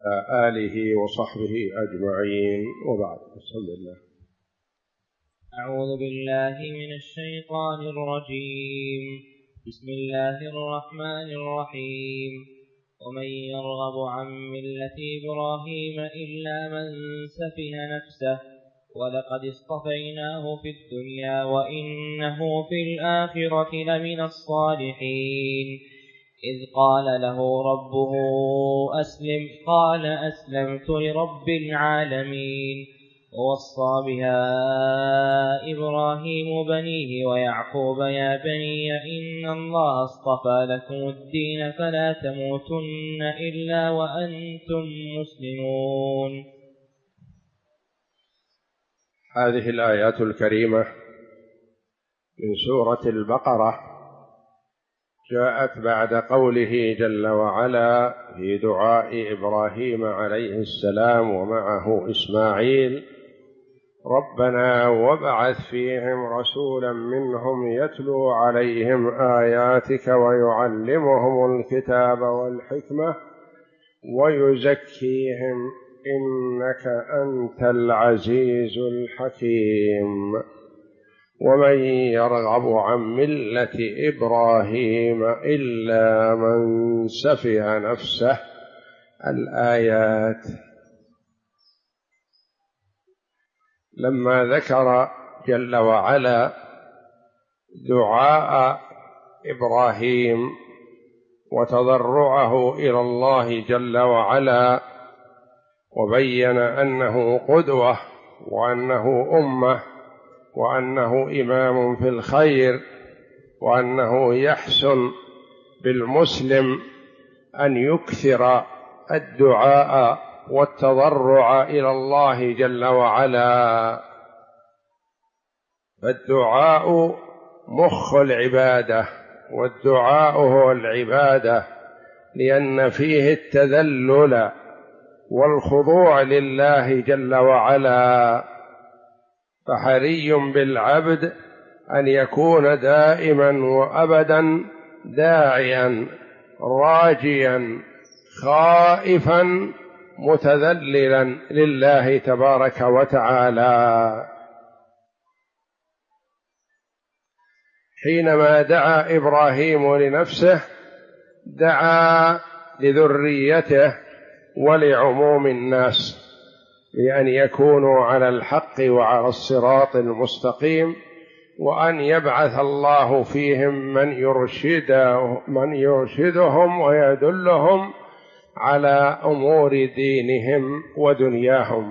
آله وصحبه أجمعين، وبعد. بسم الله. أعوذ بالله من الشيطان الرجيم. بسم الله الرحمن الرحيم. ومن يرغب عن ملة إبراهيم إلا من سفه نفسه ولقد اصطفيناه في الدنيا وإنه في الآخرة لمن الصالحين. إذ قال له ربه أسلم قال أسلمت لرب العالمين. ووصى بها إبراهيم بنيه ويعقوب يا بني إن الله اصطفى لكم الدين فلا تموتن إلا وأنتم مسلمون. هذه الآيات الكريمة من سورة البقرة جاءت بعد قوله جل وعلا في دعاء إبراهيم عليه السلام ومعه إسماعيل: ربنا وابعث فيهم رسولا منهم يتلو عليهم آياتك ويعلمهم الكتاب والحكمة ويزكيهم إنك أنت العزيز الحكيم. ومن يرغب عن ملة إبراهيم إلا من سفه نفسه. الآيات. لما ذكر جل وعلا دعاء إبراهيم وتضرعه إلى الله جل وعلا وبين أنه قدوة وأنه أمة وأنه إمام في الخير وأنه يحسن بالمسلم أن يكثر الدعاء والتضرع إلى الله جل وعلا، فالدعاء مخ العبادة، والدعاء هو العبادة لأن فيه التذلل والخضوع لله جل وعلا. فحري بالعبد أن يكون دائما وأبدا داعيا راجيا خائفا متذللا لله تبارك وتعالى. حينما دعا إبراهيم لنفسه دعا لذريته ولعموم الناس بأن يكونوا على الحق وعلى الصراط المستقيم، وأن يبعث الله فيهم من يرشدهم ويدلهم على أمور دينهم ودنياهم.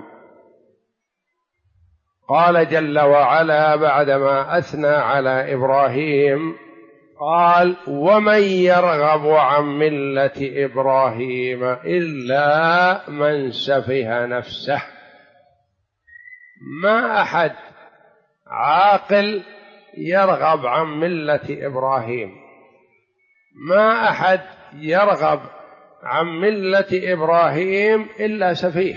قال جل وعلا بعدما أثنى على إبراهيم قال: ومن يرغب عن ملة إبراهيم إلا من سفه نفسه. ما أحد عاقل يرغب عن ملة إبراهيم، ما أحد يرغب عن ملة إبراهيم إلا سفيه،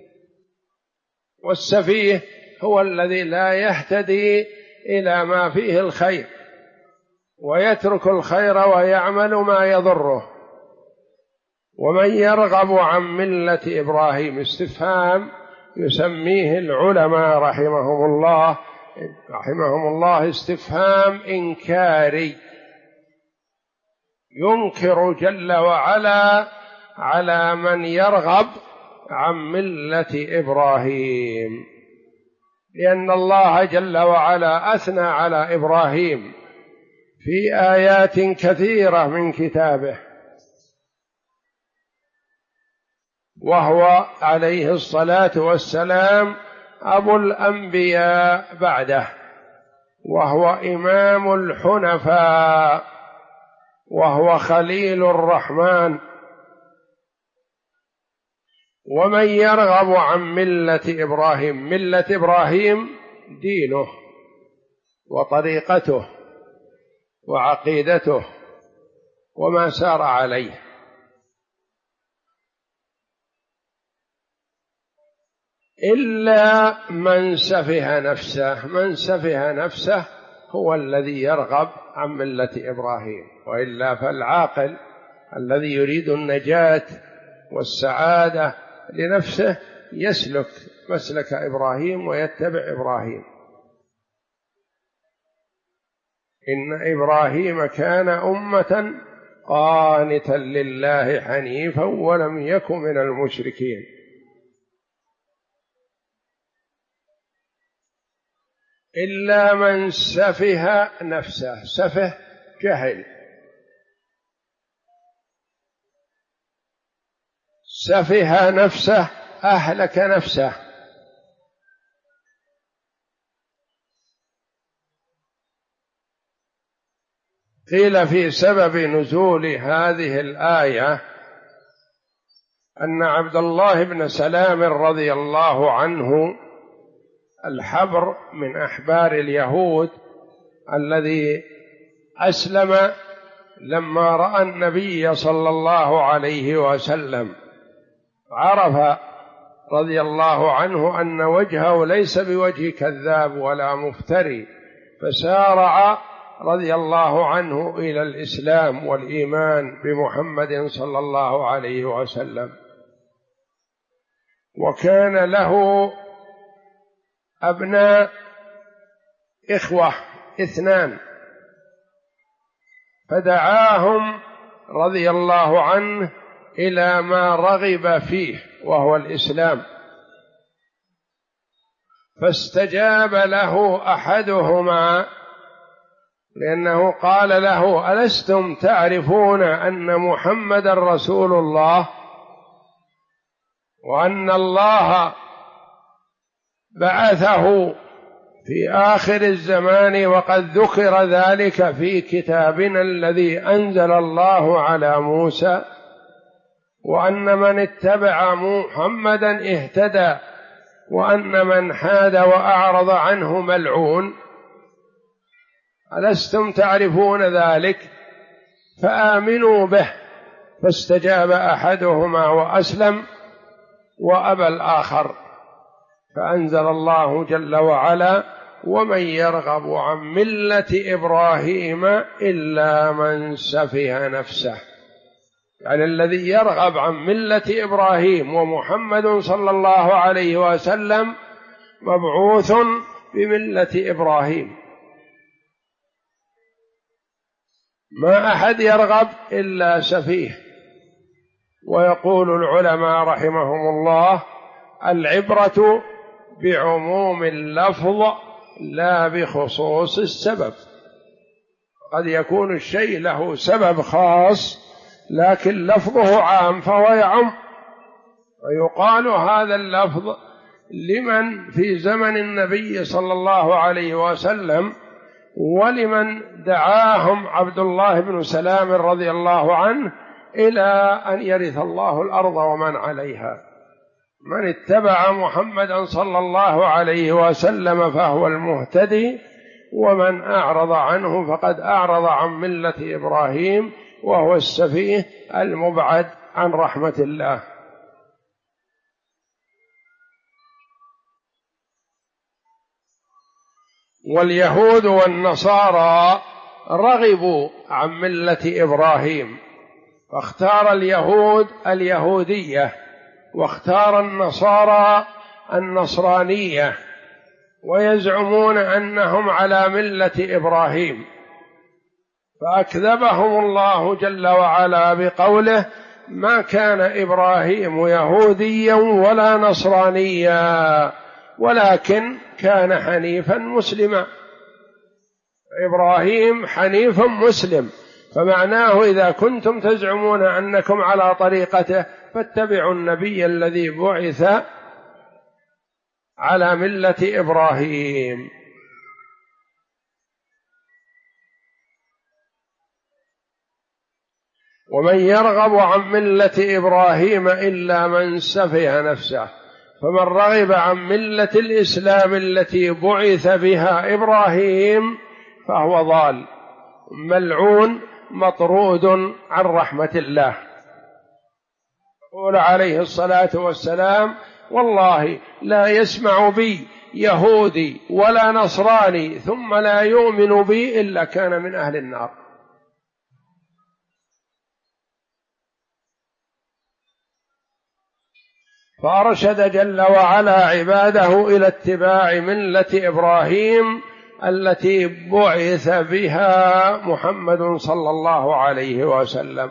والسفيه هو الذي لا يهتدي إلى ما فيه الخير ويترك الخير ويعمل ما يضره. ومن يرغب عن ملة إبراهيم استفهام يسميه العلماء رحمهم الله استفهام إنكاري، ينكر جل وعلا على من يرغب عن ملة إبراهيم، لأن الله جل وعلا أثنى على إبراهيم في آيات كثيرة من كتابه، وهو عليه الصلاة والسلام أبو الأنبياء بعده، وهو إمام الحنفاء، وهو خليل الرحمن. ومن يرغب عن ملة إبراهيم، ملة إبراهيم دينه وطريقته وعقيدته وما سار عليه، إلا من سفه نفسه. من سفه نفسه هو الذي يرغب عن ملة إبراهيم، وإلا فالعاقل الذي يريد النجاة والسعادة لنفسه يسلك مسلك إبراهيم ويتبع إبراهيم. إن إبراهيم كان أمة قانتا لله حنيفا ولم يكن من المشركين. إلا من سفه نفسه، سفه جهل، سفه نفسه أهلك نفسه. قيل في سبب نزول هذه الآية أن عبد الله بن سلام رضي الله عنه الحبر من أحبار اليهود الذي أسلم لما رأى النبي صلى الله عليه وسلم، عرف رضي الله عنه أن وجهه ليس بوجه كذاب ولا مفتري، فسارع رضي الله عنه إلى الإسلام والإيمان بمحمد صلى الله عليه وسلم. وكان له أبناء إخوة 2، فدعاهم رضي الله عنه إلى ما رغب فيه وهو الإسلام، فاستجاب له أحدهما لأنه قال له: ألستم تعرفون أن محمد رسول الله وأن الله بعثه في آخر الزمان وقد ذكر ذلك في كتابنا الذي أنزل الله على موسى، وأن من اتبع محمدا اهتدى وأن من حاد وأعرض عنه ملعون، ألستم تعرفون ذلك؟ فآمنوا به. فاستجاب أحدهما وأسلم وأبى الآخر، فأنزل الله جل وعلا: ومن يرغب عن ملة إبراهيم إلا من سفه نفسه. يعني الذي يرغب عن ملة إبراهيم ومحمد صلى الله عليه وسلم مبعوث بملة إبراهيم، ما أحد يرغب إلا سفيه. ويقول العلماء رحمهم الله: العبرة بعموم اللفظ لا بخصوص السبب. قد يكون الشيء له سبب خاص لكن لفظه عام فهو يعم، ويقال هذا اللفظ لمن في زمن النبي صلى الله عليه وسلم ولمن دعاهم عبد الله بن سلام رضي الله عنه إلى أن يرث الله الأرض ومن عليها. من اتبع محمدا صلى الله عليه وسلم فهو المهتدي، ومن أعرض عنه فقد أعرض عن ملة إبراهيم وهو السفيه المبعد عن رحمة الله. واليهود والنصارى رغبوا عن ملة إبراهيم، فاختار اليهود اليهودية واختار النصارى النصرانية، ويزعمون أنهم على ملة إبراهيم، فأكذبهم الله جل وعلا بقوله: ما كان إبراهيم يهوديا ولا نصرانيا ولكن كان حنيفا مسلما. إبراهيم حنيف مسلم، فمعناه إذا كنتم تزعمون أنكم على طريقته فاتبعوا النبي الذي بعث على ملة إبراهيم. ومن يرغب عن ملة إبراهيم إلا من سفه نفسه، فمن رغب عن ملة الإسلام التي بعث بها إبراهيم فهو ضال ملعون مطرود عن رحمة الله. يقول عليه الصلاة والسلام: والله لا يسمع بي يهودي ولا نصراني ثم لا يؤمن بي إلا كان من أهل النار. فأرشد جل وعلا عباده إلى اتباع ملة إبراهيم التي بعث بها محمد صلى الله عليه وسلم.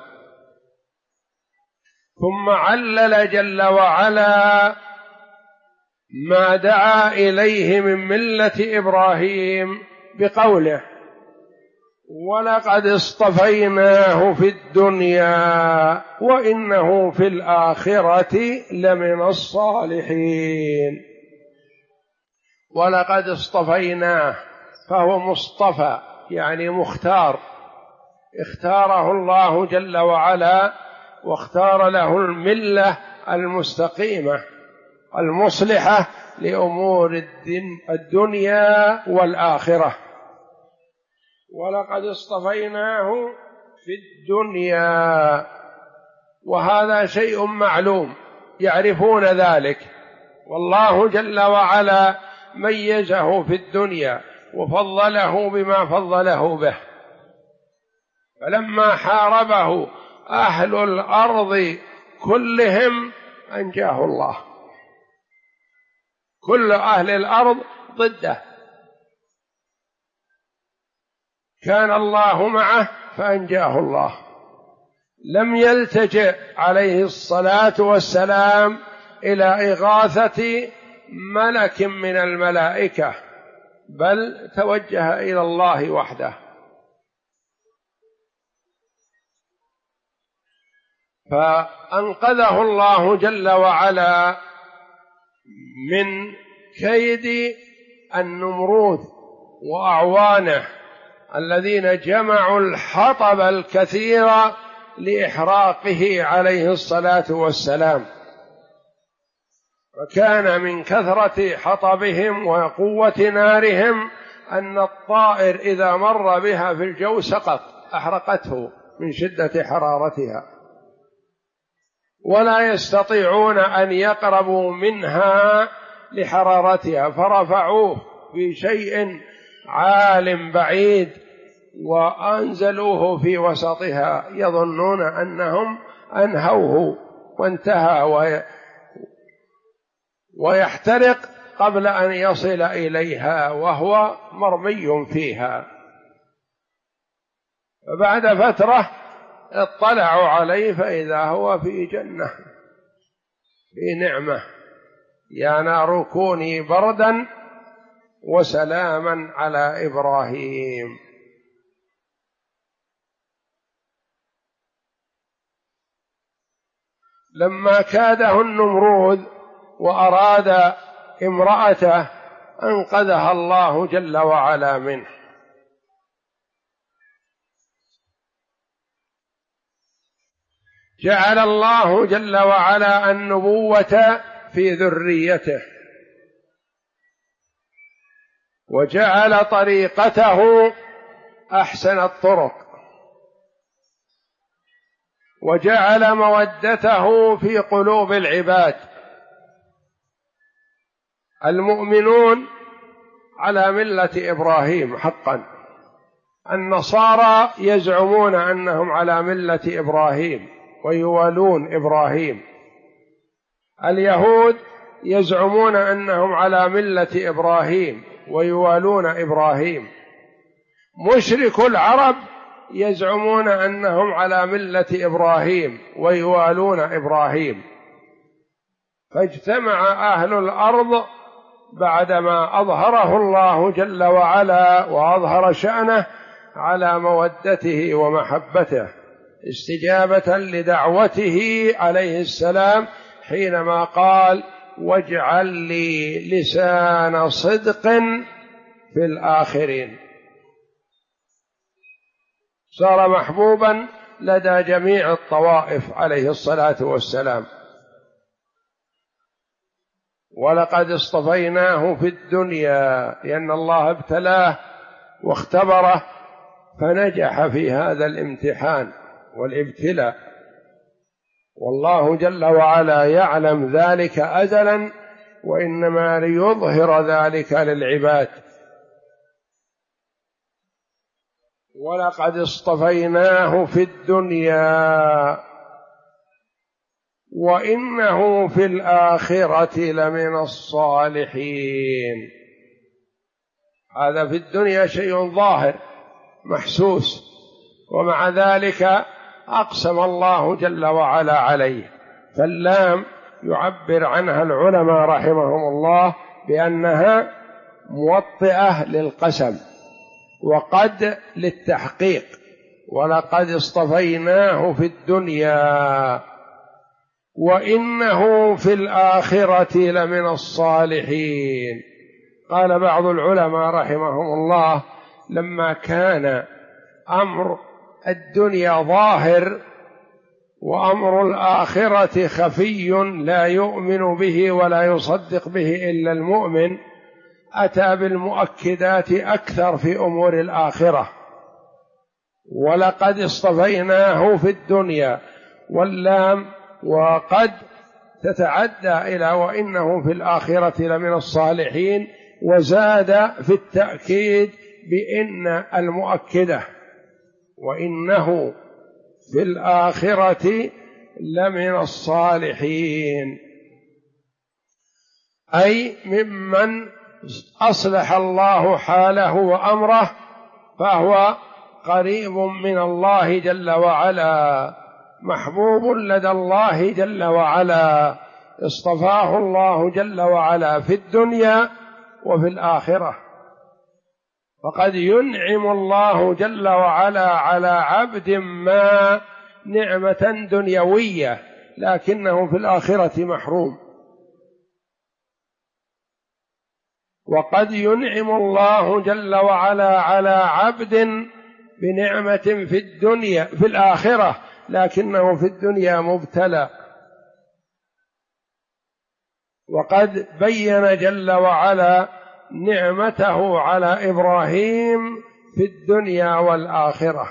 ثم علل جل وعلا ما دعا إليه من ملة إبراهيم بقوله: ولقد اصطفيناه في الدنيا وإنه في الآخرة لمن الصالحين. ولقد اصطفيناه، فهو مصطفى يعني مختار، اختاره الله جل وعلا واختار له الملة المستقيمة المصلحة لأمور الدنيا والآخرة. ولقد اصطفيناه في الدنيا، وهذا شيء معلوم يعرفون ذلك، والله جل وعلا ميزه في الدنيا وفضله بما فضله به. فلما حاربه أهل الأرض كلهم أنجاه الله، كل أهل الأرض ضده، كان الله معه فأنجاه الله. لم يلتجئ عليه الصلاة والسلام إلى إغاثة ملك من الملائكة، بل توجه إلى الله وحده. فأنقذه الله جل وعلا من كيد النمرود وأعوانه الذين جمعوا الحطب الكثير لإحراقه عليه الصلاة والسلام. وكان من كثرة حطبهم وقوة نارهم أن الطائر إذا مر بها في الجو سقط، أحرقته من شدة حرارتها، ولا يستطيعون أن يقربوا منها لحرارتها، فرفعوه في شيء عال بعيد وأنزلوه في وسطها يظنون أنهم أنهوه وانتهى ويحترق قبل أن يصل إليها وهو مرمي فيها. فبعد فترة اطلعوا عليه فإذا هو في جنة في نعمة: يا نار كوني بردا وسلاما على إبراهيم. لما كاده النمرود وأراد امرأته أنقذها الله جل وعلا منه. جعل الله جل وعلا النبوة في ذريته، وجعل طريقته أحسن الطرق، وجعل مودته في قلوب العباد. المؤمنون على ملة إبراهيم حقا، النصارى يزعمون أنهم على ملة إبراهيم ويوالون إبراهيم، اليهود يزعمون أنهم على ملة إبراهيم ويوالون إبراهيم، مشرك العرب يزعمون أنهم على ملة إبراهيم ويوالون إبراهيم. فاجتمع أهل الأرض بعدما أظهره الله جل وعلا وأظهر شأنه على مودته ومحبته، استجابة لدعوته عليه السلام حينما قال: واجعل لي لسان صدق في الآخرين. صار محبوبا لدى جميع الطوائف عليه الصلاة والسلام. ولقد اصطفيناه في الدنيا، لأن الله ابتلاه واختبره فنجح في هذا الامتحان والابتلاء، والله جل وعلا يعلم ذلك أزلا، وإنما ليظهر ذلك للعباد. ولقد اصطفيناه في الدنيا وإنه في الآخرة لمن الصالحين. هذا في الدنيا شيء ظاهر محسوس، ومع ذلك أقسم الله جل وعلا عليه. فاللام يعبر عنها العلماء رحمهم الله بأنها موطئة للقسم، وقد للتحقيق، ولقد اصطفيناه في الدنيا وإنه في الآخرة لمن الصالحين. قال بعض العلماء رحمهم الله: لما كان أمر الدنيا ظاهر وأمر الآخرة خفي لا يؤمن به ولا يصدق به إلا المؤمن، أتى بالمؤكدات أكثر في أمور الآخرة. ولقد اصطفيناه في الدنيا، واللام وقد تتعدى إلى وإنه في الآخرة لمن الصالحين، وزاد في التأكيد بإن المؤكدة، وإنه في الآخرة لمن الصالحين، أي ممن أصلح الله حاله وأمره، فهو قريب من الله جل وعلا، محبوب لدى الله جل وعلا، اصطفاه الله جل وعلا في الدنيا وفي الآخرة. فقد ينعم الله جل وعلا على عبد ما نعمة دنيوية، لكنه في الآخرة محروم. وقد ينعم الله جل وعلا على عبد بنعمة في الدنيا في الآخرة، لكنه في الدنيا مبتلى. وقد بين جل وعلا نعمته على إبراهيم في الدنيا والآخرة: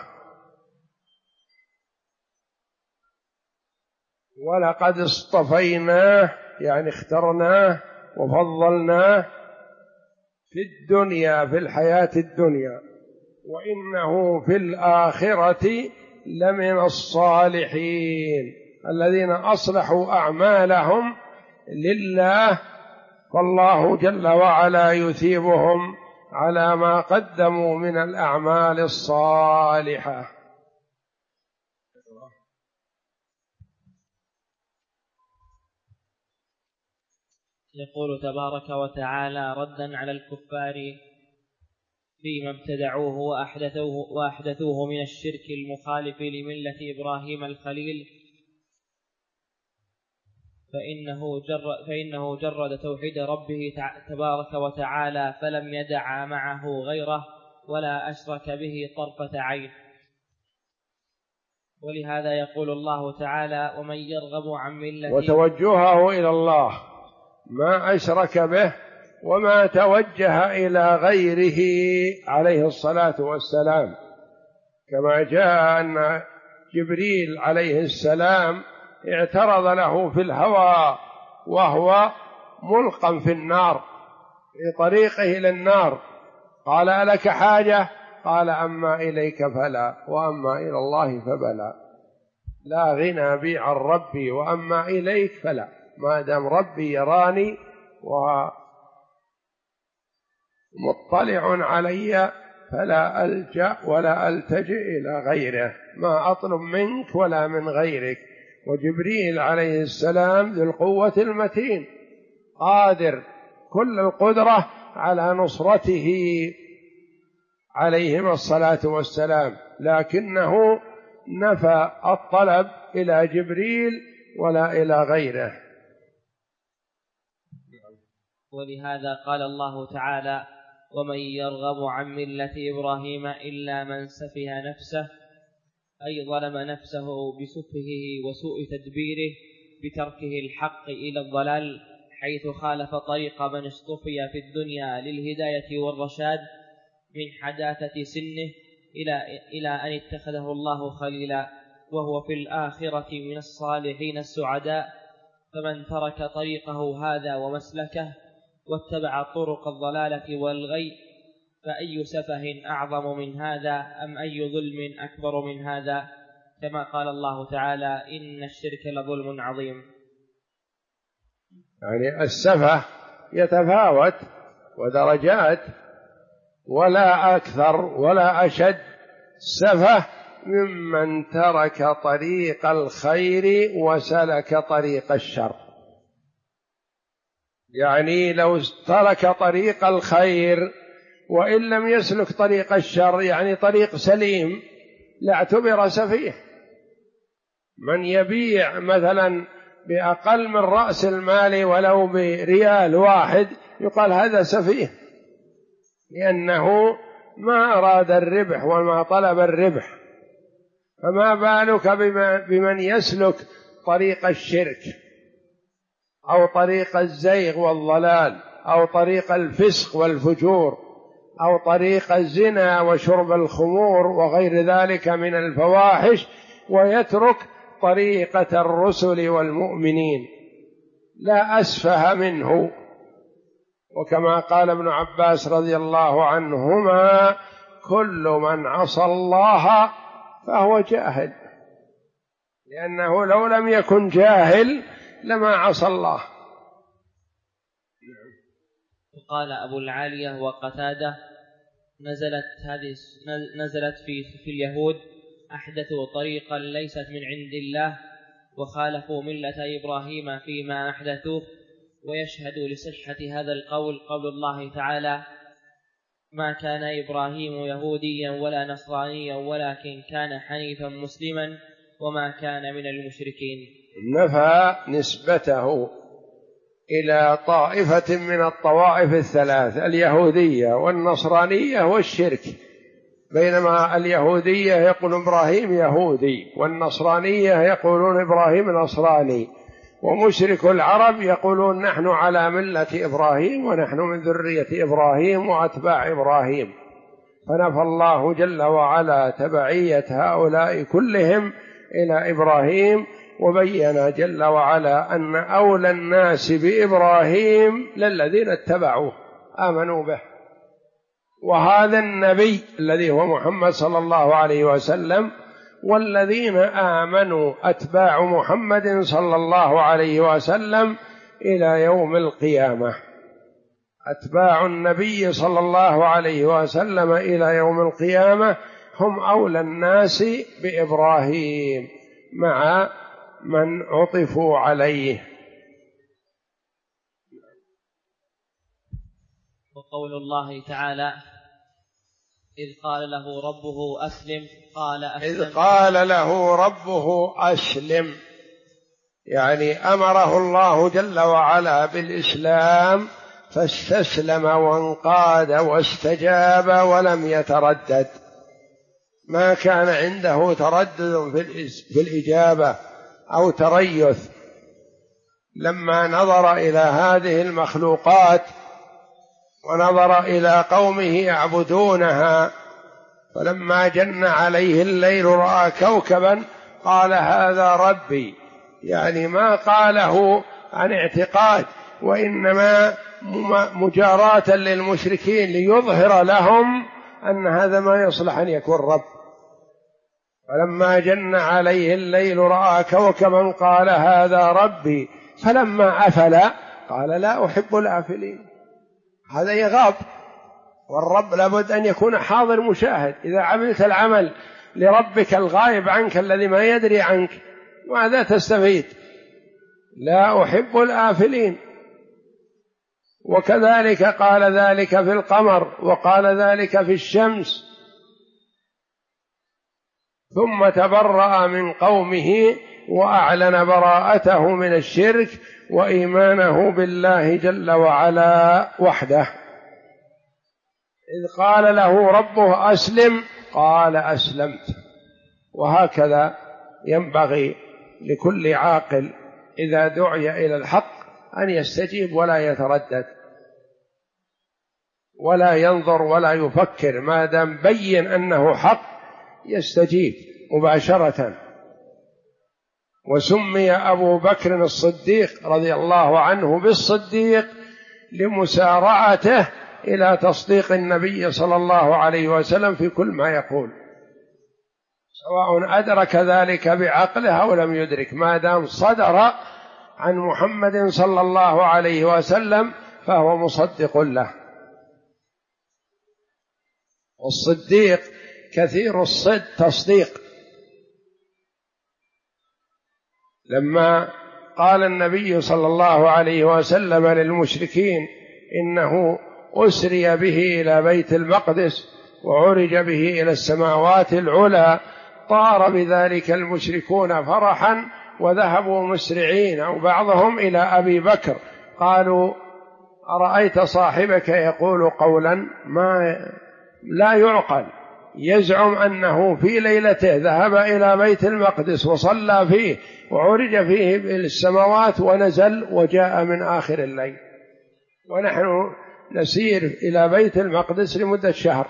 ولقد اصطفيناه، يعني اخترناه وفضلناه في الدنيا، في الحياة الدنيا، وإنه في الآخرة لمن الصالحين الذين أصلحوا أعمالهم لله، فالله جل وعلا يثيبهم على ما قدموا من الأعمال الصالحة. يقول تبارك وتعالى ردا على الكفار فيما ابتدعوه وأحدثوه من الشرك المخالف لملة إبراهيم الخليل: فإنه جرد توحيد ربه تبارك وتعالى، فلم يدع معه غيره ولا أشرك به طرفة عين. ولهذا يقول الله تعالى: ومن يرغب عن ملة، وتوجهه إلى الله، ما أشرك به وما توجه إلى غيره عليه الصلاة والسلام، كما جاء أن جبريل عليه السلام اعترض له في الهوى وهو ملقى في النار في طريقه إلى النار، قال: ألك حاجة؟ قال: أما إليك فلا، وأما إلى الله فبلا، لا غنى بي عن ربي، وأما إليك فلا، ما دام ربي يراني ومطلع علي فلا ألجأ ولا ألتجئ إلى غيره، ما أطلب منك ولا من غيرك. وجبريل عليه السلام ذو القوة المتين، قادر كل القدرة على نصرته عليهما الصلاة والسلام، لكنه نفى الطلب إلى جبريل ولا إلى غيره. ولهذا قال الله تعالى: ومن يرغب عن ملة إبراهيم إلا من سفه نفسه، أي ظلم نفسه بسفهه وسوء تدبيره بتركه الحق إلى الضلال، حيث خالف طريق من اصطفي في الدنيا للهداية والرشاد من حداثة سنه إلى أن اتخذه الله خليلا، وهو في الآخرة من الصالحين السعداء. فمن ترك طريقه هذا ومسلكه واتبع طرق الضلالة والغي، فأي سفه أعظم من هذا، أم أي ظلم أكبر من هذا؟ كما قال الله تعالى: إن الشرك لظلم عظيم. يعني السفه يتفاوت ودرجات، ولا أكثر ولا أشد سفه ممن ترك طريق الخير وسلك طريق الشر. يعني لو ترك طريق الخير وإن لم يسلك طريق الشر، يعني طريق سليم، لاعتبر سفيه. من يبيع مثلا بأقل من رأس المال ولو بريال واحد يقال هذا سفيه، لأنه ما أراد الربح وما طلب الربح. فما بالك بمن يسلك طريق الشرك أو طريق الزيغ والضلال أو طريق الفسق والفجور أو طريق الزنا وشرب الخمور وغير ذلك من الفواحش، ويترك طريقة الرسل والمؤمنين، لا أسفه منه. وكما قال ابن عباس رضي الله عنهما: كل من عصى الله فهو جاهل، لأنه لو لم يكن جاهل لما عصى الله. وقال أبو العالية وقتادة: نزلت في اليهود أحدثوا طريقا ليست من عند الله وخالفوا ملة إبراهيم فيما أحدثوه. ويشهد لصحة هذا القول قول الله تعالى: ما كان إبراهيم يهوديا ولا نصرانيا ولكن كان حنيفا مسلما وما كان من المشركين. نفى نسبته إلى طائفة من الطوائف الثلاث: اليهودية والنصرانية والشرك، بينما اليهودية يقول إبراهيم يهودي، والنصرانية يقولون إبراهيم نصراني، ومشرك العرب يقولون نحن على ملة إبراهيم ونحن من ذرية إبراهيم وأتباع إبراهيم. فنفى الله جل وعلا تبعية هؤلاء كلهم إلى إبراهيم، وبين جل وعلا أن أولى الناس بإبراهيم للذين اتبعوه آمنوا به. وهذا النبي الذي هو محمد صلى الله عليه وسلم، والذين آمنوا أتباع محمد صلى الله عليه وسلم إلى يوم القيامة. أتباع النبي صلى الله عليه وسلم إلى يوم القيامة هم أولى الناس بإبراهيم مع من عطفوا عليه. وقول الله تعالى: إذ قال له ربه أسلم قال أسلم. إذ قال له ربه أسلم، يعني أمره الله جل وعلا بالإسلام، فاستسلم وانقاد واستجاب ولم يتردد، ما كان عنده تردد في الإجابة أو تريث. لما نظر إلى هذه المخلوقات ونظر إلى قومه يعبدونها، فلما جن عليه الليل رأى كوكبا قال هذا ربي، يعني ما قاله عن اعتقاد، وإنما مجاراة للمشركين ليظهر لهم أن هذا ما يصلح أن يكون رب. فلما جن عليه الليل رأى كوكبا قال هذا ربي، فلما أفل قال لا أحب الآفلين. هذا يغاب، والرب لابد أن يكون حاضر مشاهد. إذا عملت العمل لربك الغائب عنك الذي ما يدري عنك ماذا تستفيد؟ لا أحب الآفلين. وكذلك قال ذلك في القمر، وقال ذلك في الشمس، ثم تبرأ من قومه وأعلن براءته من الشرك وإيمانه بالله جل وعلا وحده. إذ قال له ربه أسلم قال أسلمت. وهكذا ينبغي لكل عاقل إذا دعي إلى الحق أن يستجيب ولا يتردد ولا ينظر ولا يفكر، ما دام بين أنه حق يستجيب مباشرة. وسمي أبو بكر الصديق رضي الله عنه بالصديق لمسارعته إلى تصديق النبي صلى الله عليه وسلم في كل ما يقول، سواء أدرك ذلك بعقله أو لم يدرك، ما دام صدر عن محمد صلى الله عليه وسلم فهو مصدق له. والصديق كثير الصدق تصديق. لما قال النبي صلى الله عليه وسلم للمشركين إنه أسري به إلى بيت المقدس وعرج به إلى السماوات العلى، طار بذلك المشركون فرحا وذهبوا مسرعين أو بعضهم إلى أبي بكر قالوا أرأيت صاحبك يقول قولا ما لا يعقل، يزعم أنه في ليلته ذهب إلى بيت المقدس وصلى فيه وعرج فيه إلى السماوات ونزل وجاء من آخر الليل، ونحن نسير إلى بيت المقدس لمدة شهر.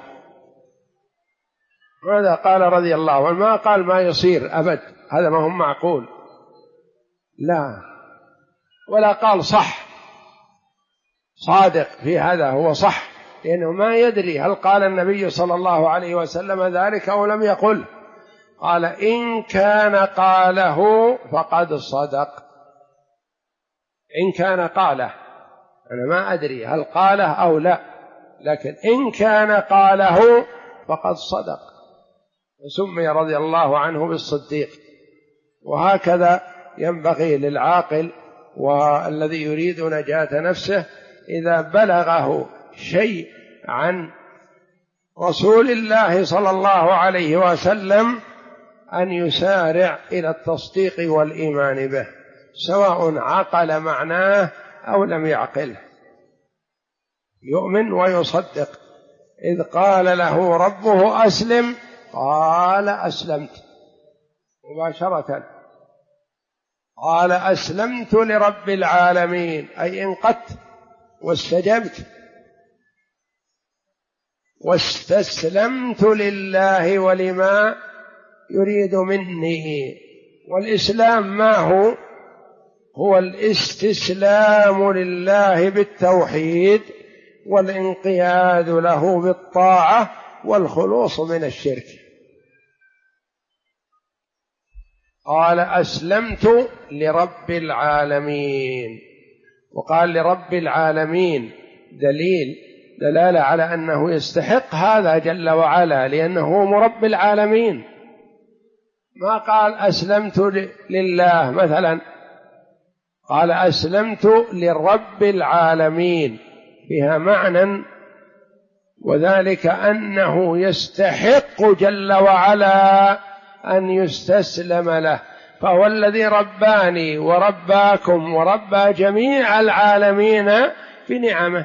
ماذا قال رضي الله عنه؟ ما قال ما يصير أبد، هذا ما هو معقول، لا، ولا قال صح، صادق في هذا، هو صح، لأنه ما يدري هل قال النبي صلى الله عليه وسلم ذلك أو لم يقل. قال إن كان قاله فقد صدق. إن كان قاله، أنا ما أدري هل قاله أو لا، لكن إن كان قاله فقد صدق، وسمي رضي الله عنه بالصديق. وهكذا ينبغي للعاقل والذي يريد نجاة نفسه إذا بلغه شيء عن رسول الله صلى الله عليه وسلم أن يسارع إلى التصديق والإيمان به، سواء عقل معناه أو لم يعقله، يؤمن ويصدق. إذ قال له ربه أسلم قال أسلمت مباشرة، قال أسلمت لرب العالمين، أي انقدت واستجبت واستسلمت لله ولما يريد مني. والإسلام ما هو؟ هو الاستسلام لله بالتوحيد والانقياد له بالطاعة والخلوص من الشرك. قال أسلمت لرب العالمين، وقال لرب العالمين دلالة على أنه يستحق هذا جل وعلا، لأنه هو مرب العالمين. ما قال أسلمت لله مثلا، قال أسلمت لرب العالمين، فيها معنى، وذلك أنه يستحق جل وعلا أن يستسلم له، فهو الذي رباني ورباكم وربى جميع العالمين بنعمه،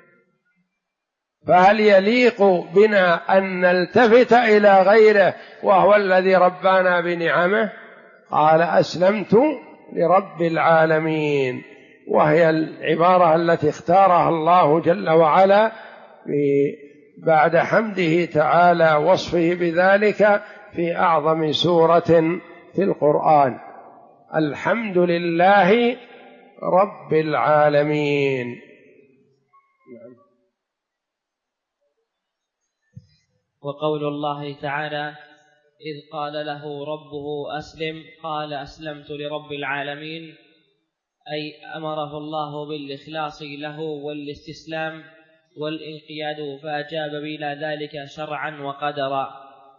فهل يليق بنا أن نلتفت إلى غيره وهو الذي ربانا بنعمه؟ قال أسلمت لرب العالمين، وهي العبارة التي اختارها الله جل وعلا بعد حمده تعالى وصفه بذلك في أعظم سورة في القرآن: الحمد لله رب العالمين. وقول الله تعالى: إذ قال له ربه أسلم قال أسلمت لرب العالمين، أي أمره الله بالإخلاص له والاستسلام والانقياد، فأجاب بلا ذلك شرعا وقدرا.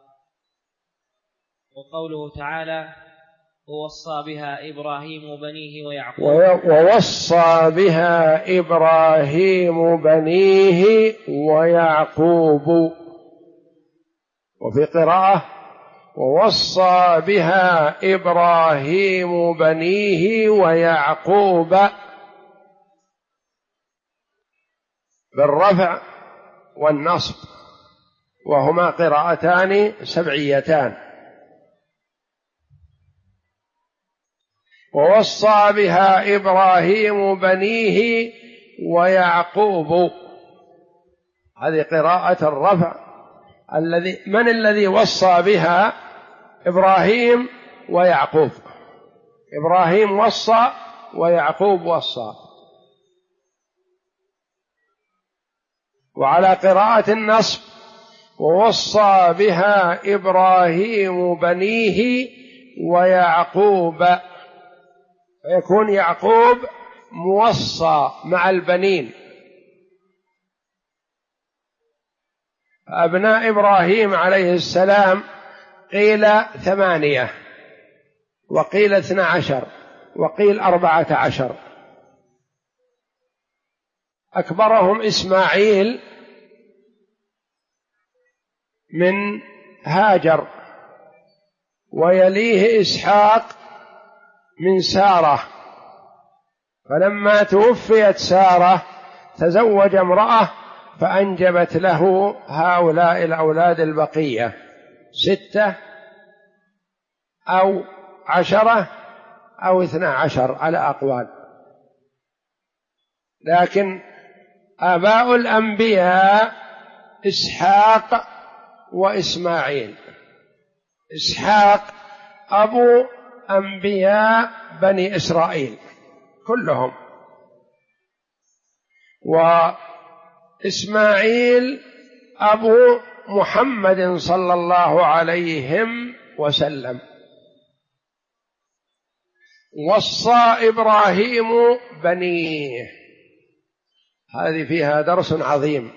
وقوله تعالى: ووصى بها إبراهيم بنيه ويعقوب، ووصى بها إبراهيم بنيه ويعقوب، وفي قراءة ووصى بها إبراهيم بنيه ويعقوب بالرفع والنصب، وهما قراءتان سبعيتان. ووصى بها إبراهيم بنيه ويعقوب، هذه قراءة الرفع. من الذي وصى بها؟ إبراهيم ويعقوب، إبراهيم وصى ويعقوب وصى. وعلى قراءة النصب ووصى بها إبراهيم بنيه ويعقوب، فيكون يعقوب موصى مع البنين. أبناء إبراهيم عليه السلام قيل 8 وقيل 12 وقيل 14. أكبرهم إسماعيل من هاجر، ويليه إسحاق من سارة، فلما توفيت سارة تزوج امرأة فأنجبت له هؤلاء الأولاد البقية 6 أو 10 أو 12 على أقوال، لكن آباء الأنبياء إسحاق وإسماعيل. إسحاق أبو أنبياء بني إسرائيل كلهم، وإسماعيل أبو محمد صلى الله عليه وسلم. وصى إبراهيم بنيه، هذه فيها درس عظيم،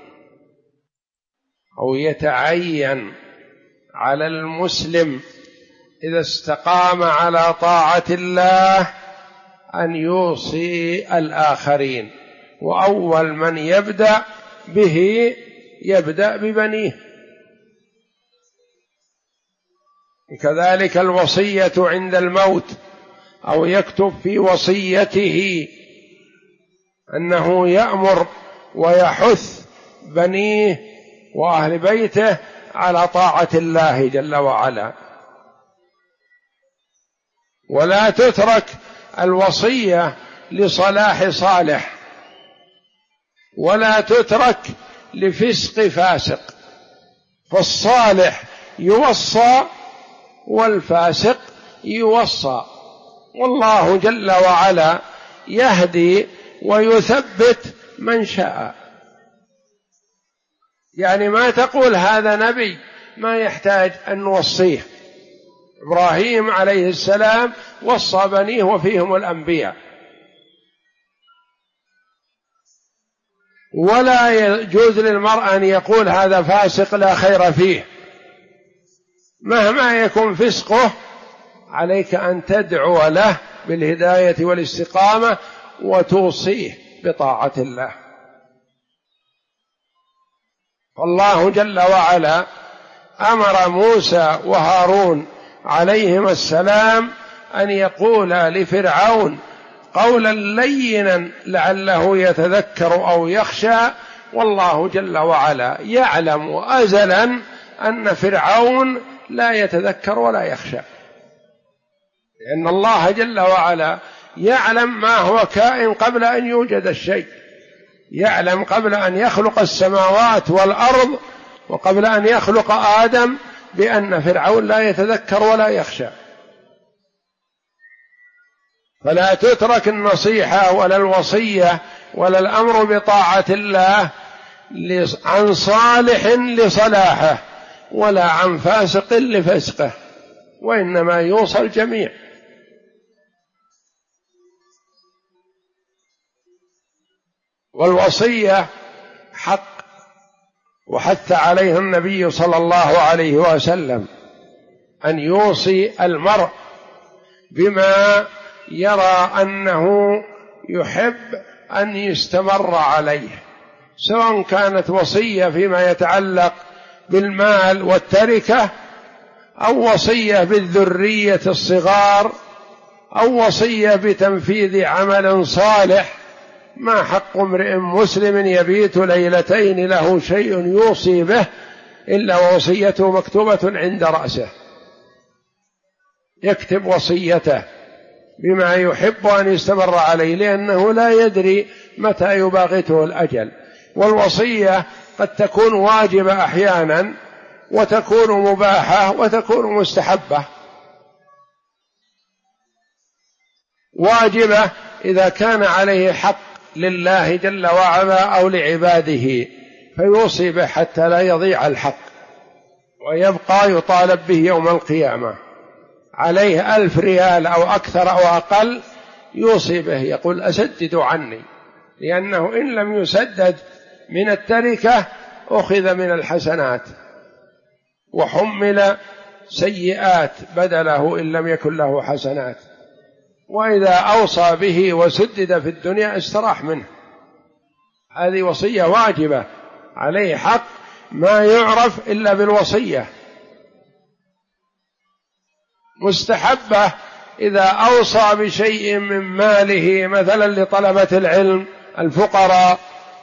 أو يتعين على المسلم إذا استقام على طاعة الله أن يوصي الآخرين، وأول من يبدأ به يبدأ ببنيه. كذلك الوصية عند الموت، أو يكتب في وصيته أنه يأمر ويحث بنيه وأهل بيته على طاعة الله جل وعلا. ولا تترك الوصية لصلاح صالح، ولا تترك لفسق فاسق، فالصالح يوصى والفاسق يوصى، والله جل وعلا يهدي ويثبت من شاء. يعني ما تقول هذا نبي ما يحتاج أن نوصيه، إبراهيم عليه السلام وصى بنيه وفيهم الأنبياء. ولا يجوز للمرء أن يقول هذا فاسق لا خير فيه، مهما يكون فسقه عليك أن تدعو له بالهداية والاستقامة وتوصيه بطاعة الله. فالله جل وعلا أمر موسى وهارون عليهما السلام أن يقولا لفرعون قولا لينا لعله يتذكر أو يخشى، والله جل وعلا يعلم أزلا أن فرعون لا يتذكر ولا يخشى، لأن الله جل وعلا يعلم ما هو كائن قبل أن يوجد الشيء، يعلم قبل أن يخلق السماوات والأرض وقبل أن يخلق آدم بأن فرعون لا يتذكر ولا يخشى. فلا تترك النصيحة ولا الوصية ولا الأمر بطاعة الله عن صالح لصلاحه ولا عن فاسق لفسقه، وإنما يوصى الجميع. والوصية حق، وحث عليها النبي صلى الله عليه وسلم أن يوصي المرء بما يرى أنه يحب أن يستمر عليه، سواء كانت وصية فيما يتعلق بالمال والتركة، أو وصية بالذرية الصغار، أو وصية بتنفيذ عمل صالح. ما حق امرئ مسلم يبيت ليلتين له شيء يوصي به إلا وصيته مكتوبة عند رأسه، يكتب وصيته بما يحب أن يستمر عليه، لأنه لا يدري متى يباغته الأجل. والوصية قد تكون واجبة أحيانا، وتكون مباحة، وتكون مستحبة. واجبة إذا كان عليه حق لله جل وعلا أو لعباده فيوصي به حتى لا يضيع الحق ويبقى يطالب به يوم القيامة. عليه 1000 ريال أو أكثر أو أقل يوصي به، يقول أسددوا عني، لأنه إن لم يسدد من التركة أخذ من الحسنات وحمل سيئات بدله إن لم يكن له حسنات، وإذا أوصى به وسدد في الدنيا استراح منه. هذه وصية واجبة، عليه حق ما يعرف إلا بالوصية. مستحبة إذا أوصى بشيء من ماله مثلا لطلبة العلم، الفقراء،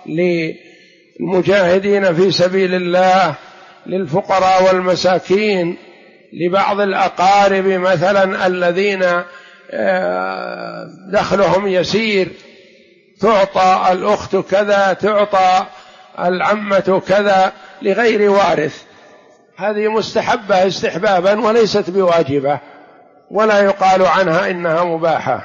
للمجاهدين في سبيل الله، للفقراء والمساكين، لبعض الأقارب مثلا الذين دخلهم يسير، تعطى الأخت كذا، تعطى العمة كذا، لغير وارث. هذه مستحبة استحبابا وليست بواجبة، ولا يقال عنها إنها مباحة.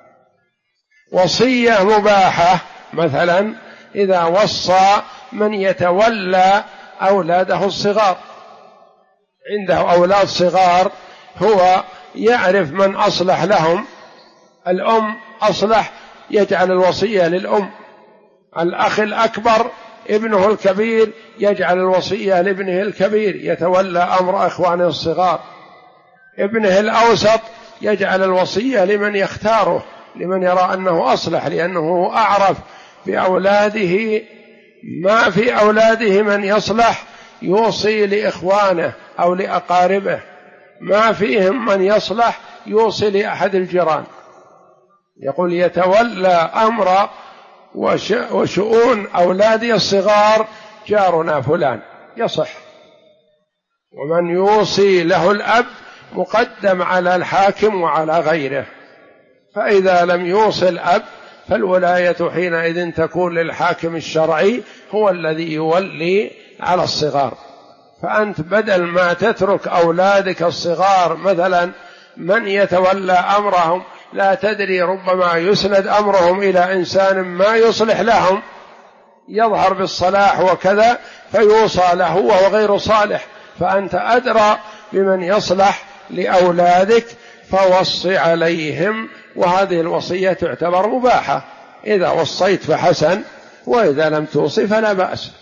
وصية مباحة مثلا إذا وصى من يتولى أولاده الصغار، عنده أولاد صغار هو يعرف من أصلح لهم، الأم أصلح يجعل الوصية للأم، الأخ الأكبر ابنه الكبير يجعل الوصية لابنه الكبير يتولى أمر إخوانه الصغار، ابنه الأوسط يجعل الوصية لمن يختاره، لمن يرى أنه أصلح، لأنه أعرف بأولاده، ما في أولاده من يصلح يوصي لإخوانه أو لأقاربه، ما فيهم من يصلح يوصي لأحد الجيران، يقول يتولى أمر وشؤون أولادي الصغار جارنا فلان، يصح. ومن يوصي له الأب مقدم على الحاكم وعلى غيره، فإذا لم يوصي الأب فالولاية حينئذ تكون للحاكم الشرعي، هو الذي يولي على الصغار. فأنت بدل ما تترك أولادك الصغار مثلا من يتولى أمرهم، لا تدري ربما يسند أمرهم إلى إنسان ما يصلح لهم، يظهر بالصلاح وكذا فيوصى له وهو غير صالح، فأنت أدرى بمن يصلح لأولادك فوصي عليهم. وهذه الوصية تعتبر مباحة، إذا وصيت فحسن، وإذا لم توصي فلا بأس.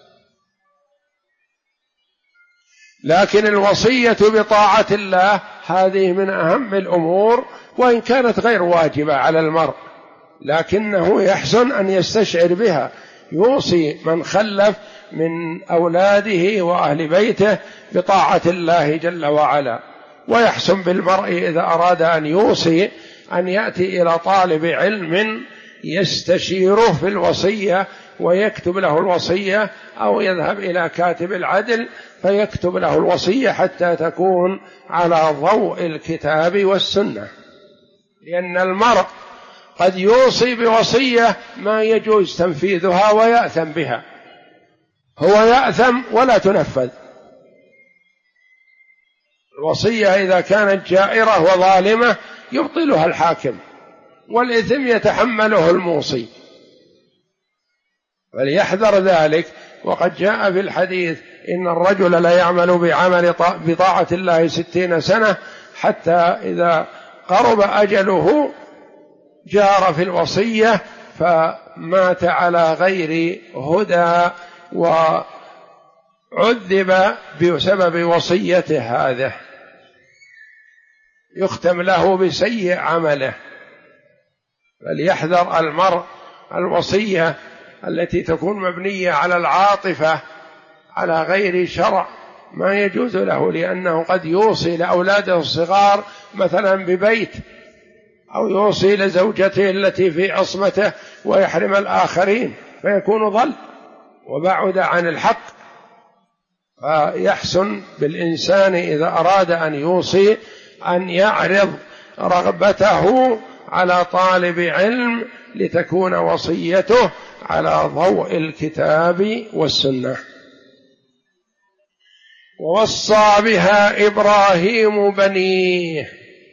لكن الوصية بطاعة الله هذه من أهم الأمور، وإن كانت غير واجبة على المرء، لكنه يحسن أن يستشعر بها، يوصي من خلف من أولاده وأهل بيته بطاعة الله جل وعلا. ويحسن بالمرء إذا أراد أن يوصي أن يأتي إلى طالب علم يستشيره في الوصية ويكتب له الوصية، أو يذهب إلى كاتب العدل فيكتب له الوصية حتى تكون على ضوء الكتاب والسنة، لأن المرء قد يوصي بوصية ما يجوز تنفيذها ويأثم بها، هو يأثم ولا تنفذ. الوصية إذا كانت جائرة وظالمة يبطلها الحاكم، والإثم يتحمله الموصي، فليحذر ذلك. وقد جاء في الحديث إن الرجل لا يعمل بعمل بطاعة الله 60 سنة حتى إذا قرب أجله جار في الوصية فمات على غير هدى وعذب بسبب وصيته هذه، يختم له بسيء عمله. فليحذر المرء الوصية التي تكون مبنية على العاطفة على غير شرع، ما يجوز له، لأنه قد يوصي لأولاده الصغار مثلا ببيت، أو يوصي لزوجته التي في عصمته ويحرم الآخرين، فيكون ضل وبعد عن الحق. فيحسن بالإنسان إذا أراد أن يوصي أن يعرض رغبته على طالب علم لتكون وصيته على ضوء الكتاب والسنة. ووصى بها إبراهيم بنيه،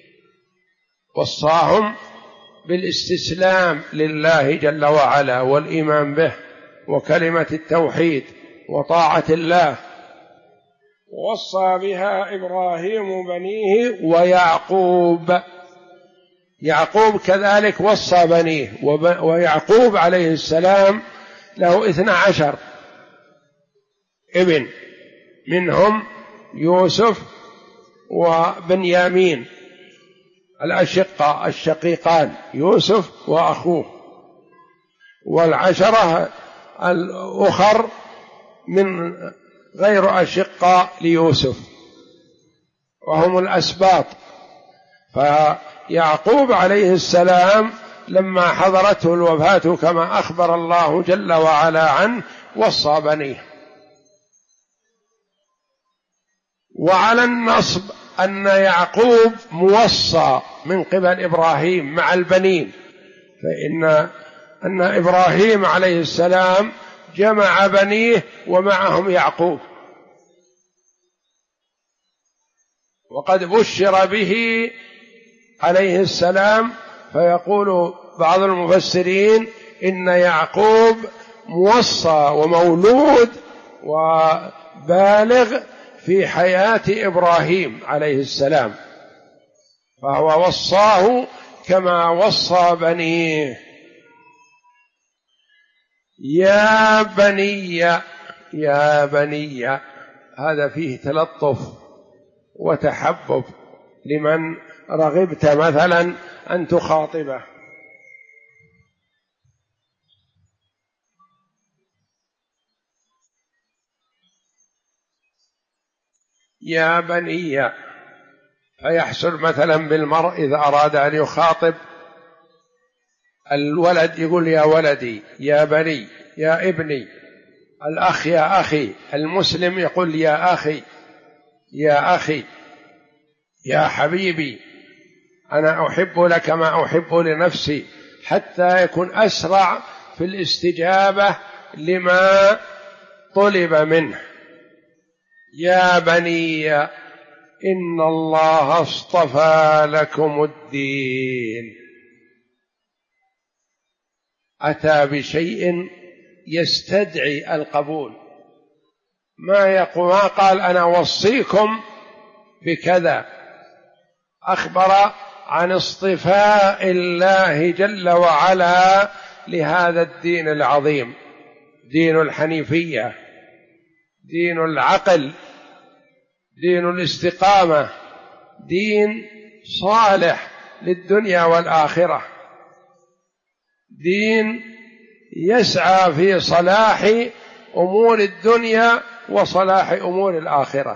وصاهم بالاستسلام لله جل وعلا والإيمان به وكلمة التوحيد وطاعة الله. ووصى بها إبراهيم بنيه ويعقوب، يعقوب كذلك وصى بنيه، ويعقوب عليه السلام له 12 ابن، منهم يوسف وبنيامين الشقيقان يوسف وأخوه، والعشرة الأخر من غير أشقاء ليوسف وهم الأسباط. فيعقوب عليه السلام لما حضرته الوفاة كما أخبر الله جل وعلا عنه وصى بنيه. وعلى النصب أن يعقوب موصى من قبل إبراهيم مع البنين، أن إبراهيم عليه السلام جمع بنيه ومعهم يعقوب، وقد بشر به عليه السلام. فيقول بعض المفسرين إن يعقوب موصى ومولود وبالغ في حياة إبراهيم عليه السلام، فهو وصاه كما وصى بنيه. يا بني يا بني، هذا فيه تلطف وتحبب لمن رغبت مثلا أن تخاطبه. يا بني، فيحصل مثلا بالمرء إذا أراد أن يخاطب الولد يقول يا ولدي، يا بني، يا ابني، الأخ يا أخي، المسلم يقول يا أخي، يا أخي، يا حبيبي، أنا أحب لك ما أحب لنفسي، حتى يكون أسرع في الاستجابة لما طلب منه. يا بني إن الله اصطفى لكم الدين، أتى بشيء يستدعي القبول، ما قال أنا أوصيكم بكذا، أخبر عن اصطفاء الله جل وعلا لهذا الدين العظيم، دين الحنيفية، دين العقل، دين الاستقامة، دين صالح للدنيا والآخرة، دين يسعى في صلاح أمور الدنيا وصلاح أمور الآخرة.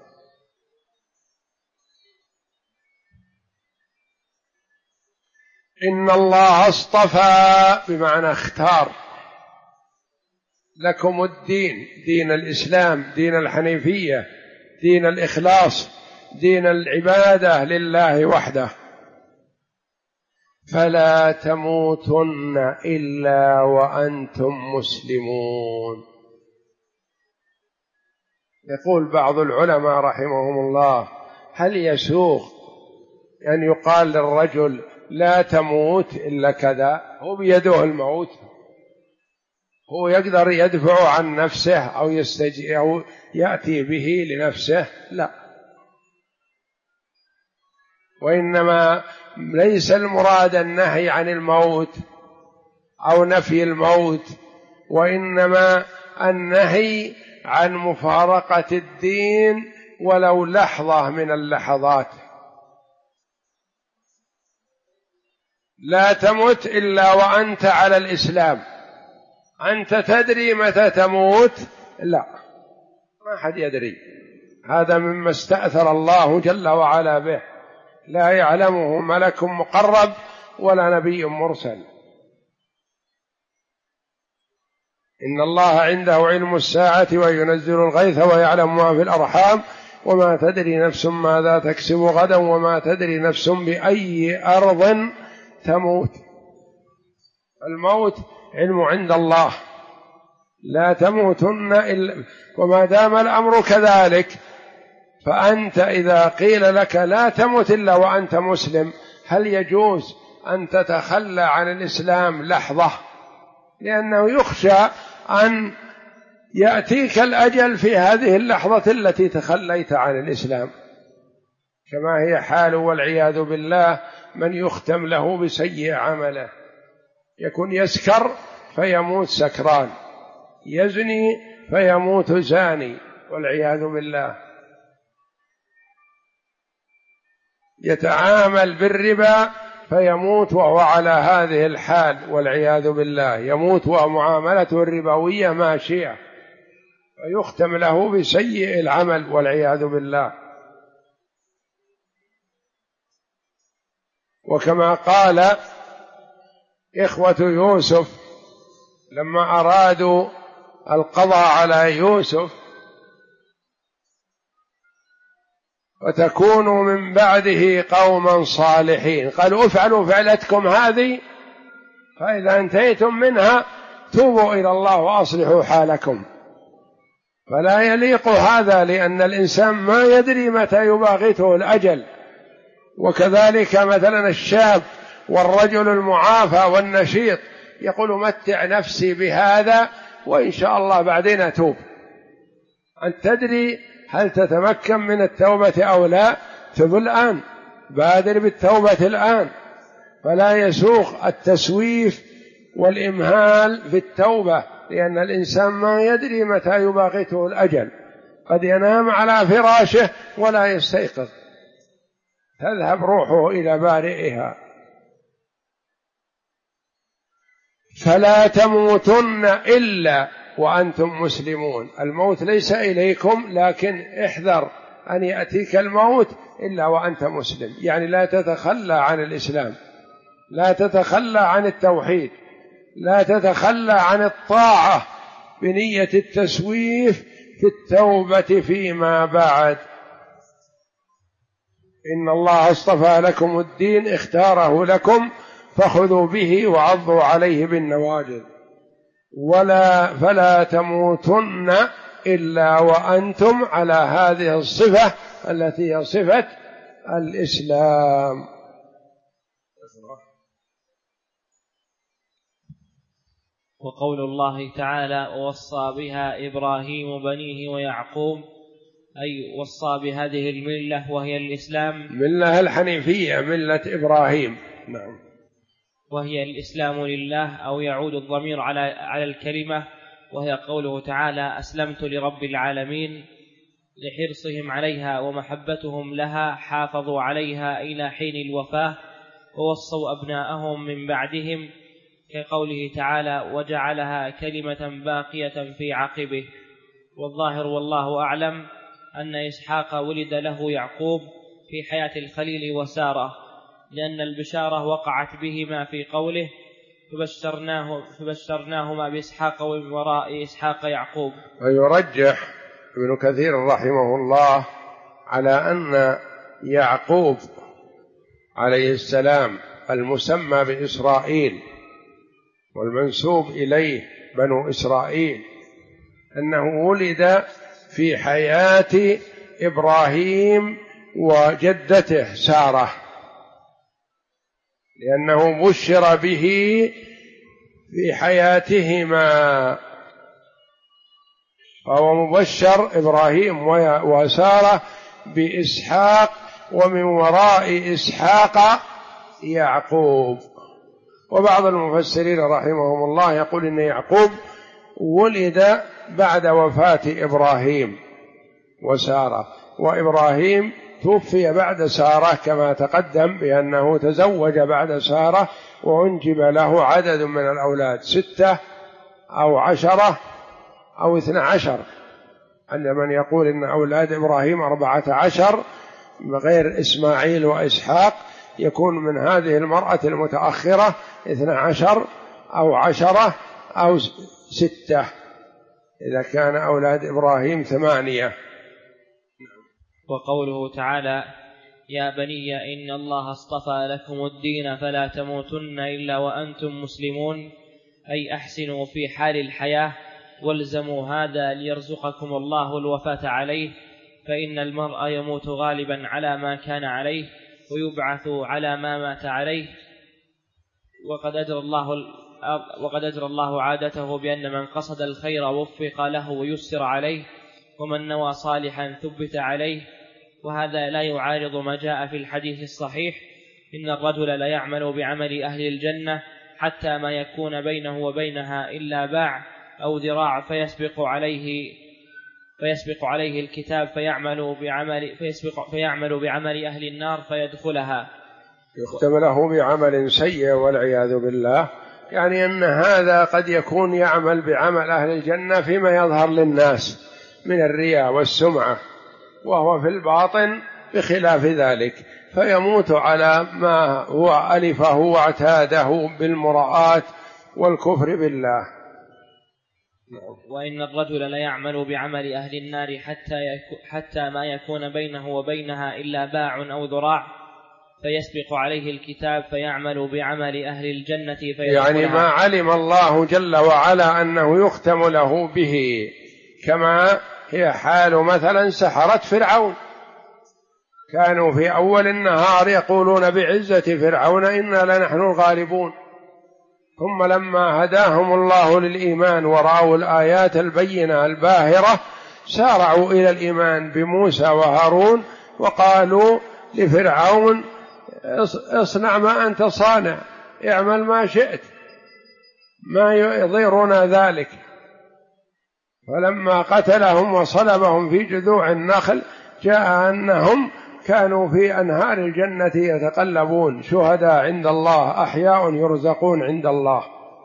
إن الله اصطفى بمعنى اختار لكم الدين، دين الإسلام، دين الحنيفية، دين الإخلاص، دين العبادة لله وحده، فلا تموتن إلا وأنتم مسلمون. يقول بعض العلماء رحمهم الله: هل يسوغ أن يقال للرجل لا تموت إلا كذا؟ هو بيده الموت، هو يقدر يدفع عن نفسه أو يأتي به لنفسه؟ لا، وإنما ليس المراد النهي عن الموت أو نفي الموت، وإنما النهي عن مفارقة الدين ولو لحظة من اللحظات. لا تمت إلا وأنت على الإسلام. أنت تدري متى تموت؟ لا، ما حد يدري، هذا مما استأثر الله جل وعلا به، لا يعلمه ملك مقرب ولا نبي مرسل. إن الله عنده علم الساعة وينزل الغيث ويعلم ما في الأرحام وما تدري نفس ماذا تكسب غدا وما تدري نفس بأي أرض تموت. الموت علم عند الله، لا تموتن إلا، وما دام الأمر كذلك فأنت إذا قيل لك لا تموت إلا وأنت مسلم، هل يجوز أن تتخلى عن الإسلام لحظة؟ لأنه يخشى أن يأتيك الأجل في هذه اللحظة التي تخليت عن الإسلام. كما هي حال والعياذ بالله من يختم له بسيء عمله، يكون يسكر فيموت سكران، يزني فيموت زاني والعياذ بالله، يتعامل بالربا فيموت وهو على هذه الحال والعياذ بالله، يموت ومعاملته الربوية ماشية، فيختم له بسيء العمل والعياذ بالله. وكما قال إخوة يوسف لما أرادوا القضاء على يوسف: وتكونوا من بعده قوما صالحين، قالوا افعلوا فعلتكم هذه فإذا انتهيتم منها توبوا إلى الله وأصلحوا حالكم. فلا يليق هذا، لأن الإنسان ما يدري متى يباغته الأجل. وكذلك مثلا الشاب والرجل المعافى والنشيط يقول متع نفسي بهذا وإن شاء الله بعدين أتوب. أن تدري هل تتمكن من التوبة أو لا؟ تب الآن، بادر بالتوبة الآن. فلا يسوغ التسويف والإمهال في التوبة، لأن الإنسان ما يدري متى يباغته الأجل، قد ينام على فراشه ولا يستيقظ، تذهب روحه إلى بارئها. فلا تموتن إلا وأنتم مسلمون، الموت ليس إليكم، لكن احذر أن يأتيك الموت إلا وأنت مسلم، يعني لا تتخلى عن الإسلام، لا تتخلى عن التوحيد، لا تتخلى عن الطاعة بنية التسويف في التوبة فيما بعد. إن الله اصطفى لكم الدين اختاره لكم فخذوا به وعضوا عليه بالنواجذ. فلا تموتن إلا وأنتم على هذه الصفة التي هي صفة الإسلام. وقول الله تعالى: ووصى بها إبراهيم بنيه ويعقوب، أي وصى بهذه الملة وهي الإسلام، ملة الحنيفية، ملة إبراهيم، نعم، وهي الإسلام لله، أو يعود الضمير على الكلمة، وهي قوله تعالى: أسلمت لرب العالمين. لحرصهم عليها ومحبتهم لها حافظوا عليها إلى حين الوفاة، ووصوا أبناءهم من بعدهم، كقوله تعالى: وجعلها كلمة باقية في عقبه. والظاهر والله أعلم أن إسحاق ولد له يعقوب في حياة الخليل وسارة، لأن البشارة وقعت بهما في قوله: فبشرناهما بإسحاق ومن وراء إسحاق يعقوب. ويرجح ابن كثير رحمه الله على أن يعقوب عليه السلام المسمى بإسرائيل والمنسوب إليه بنو إسرائيل أنه ولد في حياة إبراهيم وجدته سارة، لأنه بشر به في حياتهما، فهو مبشر إبراهيم وسارة بإسحاق ومن وراء إسحاق يعقوب. وبعض المفسرين رحمهم الله يقول إن يعقوب ولد بعد وفاة إبراهيم وسارة، وإبراهيم توفي بعد سارة كما تقدم بأنه تزوج بعد سارة وأنجب له عدد من الأولاد 6 أو 10 أو 12. عند من يقول إن أولاد إبراهيم 14 غير إسماعيل وإسحاق، يكون من هذه المرأة المتأخرة 12 أو 10 أو 6 إذا كان أولاد إبراهيم 8. وقوله تعالى: يا بني إن الله اصطفى لكم الدين فلا تموتن إلا وأنتم مسلمون، أي أحسنوا في حال الحياة والزموا هذا ليرزقكم الله الوفاة عليه، فإن المرء يموت غالبا على ما كان عليه ويبعث على ما مات عليه. وقد أجرى الله عادته بأن من قصد الخير وفق له ويسر عليه، ومن نوى صالحا ثبت عليه، وهذا لا يعارض ما جاء في الحديث الصحيح: إن الرجل لا يعمل بعمل أهل الجنة حتى ما يكون بينه وبينها إلا باع أو ذراع فيسبق عليه الكتاب فيعمل بعمل أهل النار فيدخلها، يختم له بعمل سيء والعياذ بالله. يعني أن هذا قد يكون يعمل بعمل أهل الجنة فيما يظهر للناس من الرياء والسمعة، وهو في الباطن بخلاف ذلك، فيموت على ما هو ألفه واعتاده بالمراءات والكفر بالله. وإن الرجل لا يعمل بعمل أهل النار حتى ما يكون بينه وبينها إلا باع أو ذراع فيسبق عليه الكتاب فيعمل بعمل أهل الجنة فيدخلها. يعني ما علم الله جل وعلا أنه يختم له به، كما هي حال مثلا سحرة فرعون، كانوا في أول النهار يقولون بعزة فرعون إنا لنحن الغالبون، ثم لما هداهم الله للإيمان ورأوا الآيات البينة الباهرة سارعوا إلى الإيمان بموسى وهارون، وقالوا لفرعون اصنع ما أنت صانع، اعمل ما شئت، ما يضيرنا ذلك. فلما قتلهم وصلبهم في جذوع النخل جاء أنهم كانوا في أنهار الجنة يتقلبون شهداء عند الله أحياء يرزقون عند الله.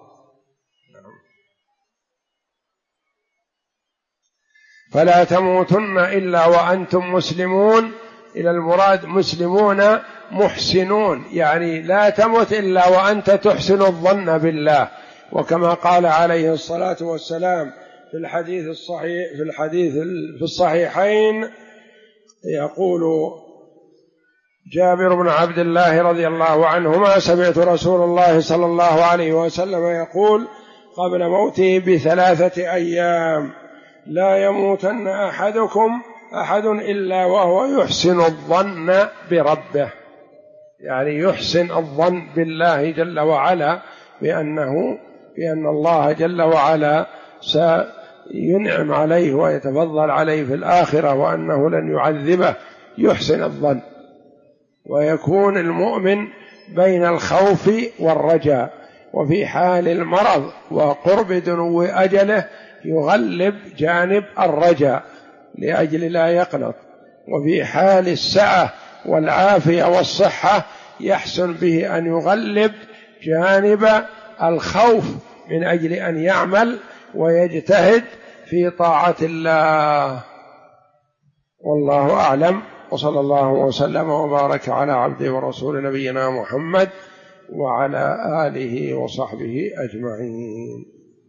فلا تموتن إلا وأنتم مسلمون، إلى المراد مسلمون محسنون، يعني لا تمت إلا وأنت تحسن الظن بالله. وكما قال عليه الصلاة والسلام في الحديث الصحيح في الصحيحين، يقول جابر بن عبد الله رضي الله عنهما: سمعت رسول الله صلى الله عليه وسلم يقول قبل موته ب3 أيام: لا يموتن أحد إلا وهو يحسن الظن بربه، يعني يحسن الظن بالله جل وعلا بأن الله جل وعلا سينعم عليه ويتفضل عليه في الآخرة، وأنه لن يعذبه، يحسن الظن. ويكون المؤمن بين الخوف والرجاء، وفي حال المرض وقرب دنو أجله يغلب جانب الرجاء لأجل لا يقنط، وفي حال السعة والعافية والصحة يحسن به أن يغلب جانب الخوف من أجل أن يعمل ويجتهد في طاعة الله. والله أعلم، وصلى الله وسلم وبارك على عبده ورسول نبينا محمد وعلى آله وصحبه أجمعين.